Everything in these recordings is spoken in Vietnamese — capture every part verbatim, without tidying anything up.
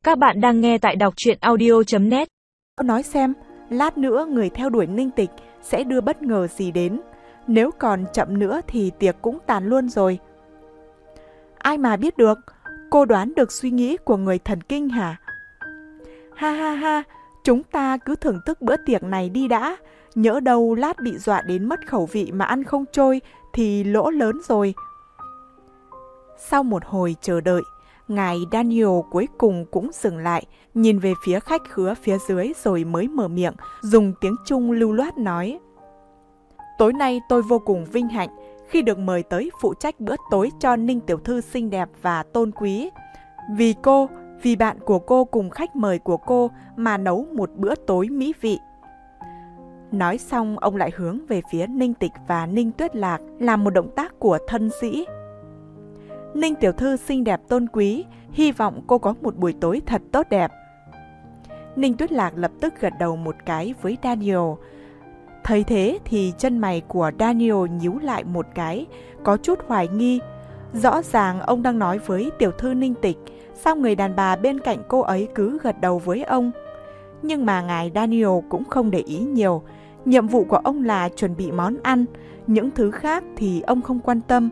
Các bạn đang nghe tại đọc truyện audio chấm net. Nói xem, lát nữa người theo đuổi Ninh Tịch sẽ đưa bất ngờ gì đến. Nếu còn chậm nữa thì tiệc cũng tàn luôn rồi. Ai mà biết được, cô đoán được suy nghĩ của người thần kinh hả? Ha ha ha, chúng ta cứ thưởng thức bữa tiệc này đi đã. Nhỡ đâu lát bị dọa đến mất khẩu vị mà ăn không trôi thì lỗ lớn rồi. Sau một hồi chờ đợi, ngài Daniel cuối cùng cũng dừng lại, nhìn về phía khách khứa phía dưới rồi mới mở miệng, dùng tiếng Trung lưu loát nói: Tối nay tôi vô cùng vinh hạnh khi được mời tới phụ trách bữa tối cho Ninh tiểu thư xinh đẹp và tôn quý. Vì cô, vì bạn của cô cùng khách mời của cô mà nấu một bữa tối mỹ vị. Nói xong, ông lại hướng về phía Ninh Tịch và Ninh Tuyết Lạc làm một động tác của thân sĩ. Ninh tiểu thư xinh đẹp tôn quý, hy vọng cô có một buổi tối thật tốt đẹp. Ninh Tuyết Lạc lập tức gật đầu một cái với Daniel. Thấy thế thì chân mày của Daniel nhíu lại một cái, có chút hoài nghi. Rõ ràng ông đang nói với tiểu thư Ninh Tịch, sao người đàn bà bên cạnh cô ấy cứ gật đầu với ông. Nhưng mà ngài Daniel cũng không để ý nhiều. Nhiệm vụ của ông là chuẩn bị món ăn, những thứ khác thì ông không quan tâm.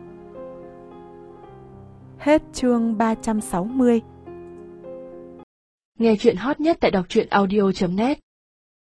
Hết chương ba trăm sáu mươi. Nghe chuyện hot nhất tại đọc truyện audio chấm net.